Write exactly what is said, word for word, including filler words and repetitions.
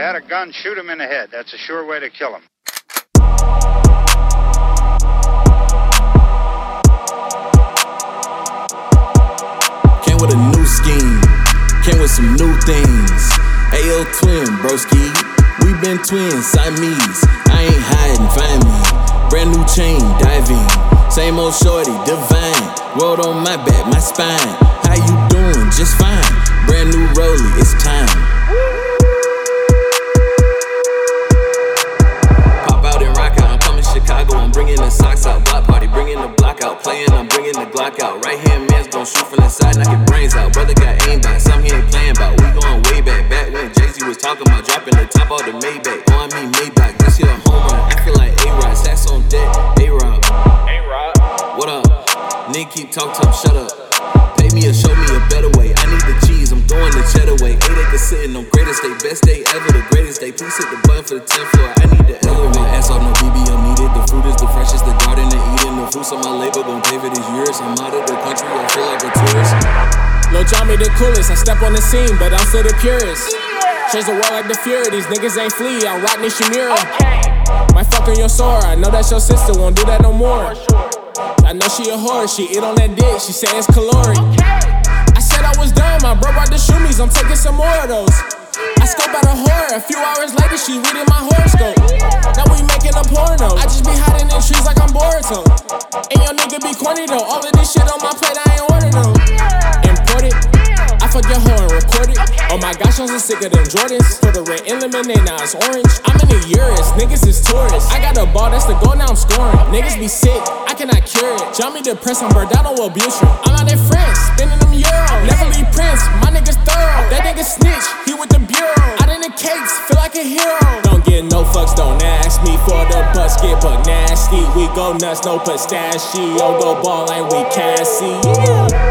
had a gun, shoot him in the head. That's a sure way to kill him. Came with a new scheme, came with some new things. A O twin, broski, we been twins, Siamese. I ain't hiding, find me. Brand new chain, diving. Same old shorty, divine. World on my back, my spine. How you doing? Just fine. Brand new rollie, it's time. Pop out and rock out, I'm coming Chicago, I'm bringing the socks out. Block party, bringing the block out. Playing, I'm bringing the Glock out. Right hand man's gon' shoot from the side, knock your brains out. Brother got aim back, some he ain't playing about. We going way back, back when Jay-Z was talking about dropping the top out the Maybach. Oh, I mean Maybach, this here a home run. I feel like A-Rod, stacks on deck, A-Rod. A-Rod. What up? Nigga keep talk to him, shut up. Pay me or show me a better way. I need the cheese, I'm going the cheddar way. Eight acres sitting on greatest day, best day ever, the greatest day. Please hit the button for the tenth floor. I need the elevator. My ass off, no B B M needed. The fruit is the freshest, the garden and eating. The fruits of my labor gon' pay for these years. I'm out of the country, I feel like a tourist. Lil Johnny the coolest, I step on the scene, but I'm still the purest. Change the world like the Fury, these niggas ain't flea, I rock Nishimura. Might fuck on your sore, I know that your sister won't do that no more. I know she a whore, she eat on that dick, she say it's caloric. I said I was done, my bro brought the shoomies, I'm taking some more of those. I scope out a whore, a few hours later she reading my horoscope. Now we making a porno, I just be hiding in trees like I'm Boruto. And your nigga be corny though, all of this shit on my plate I ain't ordered though. Import it, I fuck your hoe and record it. Oh my gosh, I'm so sick of them Jordans. Put the red in lemonade, now it's orange. I'm in the Urus, niggas is tourists. I got a ball, that's the goal, now I'm scoring. Niggas be sick, I cannot cure it. Jump me depressed, I'm burned out on Wellbutrin. I'm out in France, spending them euros. Never leave Prince, my niggas thorough. That nigga snitch, he with the bureau. Out in the cakes, feel like a hero. Don't get no fucks, don't ask me for the bus, get but nasty. We go nuts, no pistachio. Go ball like we Cassie.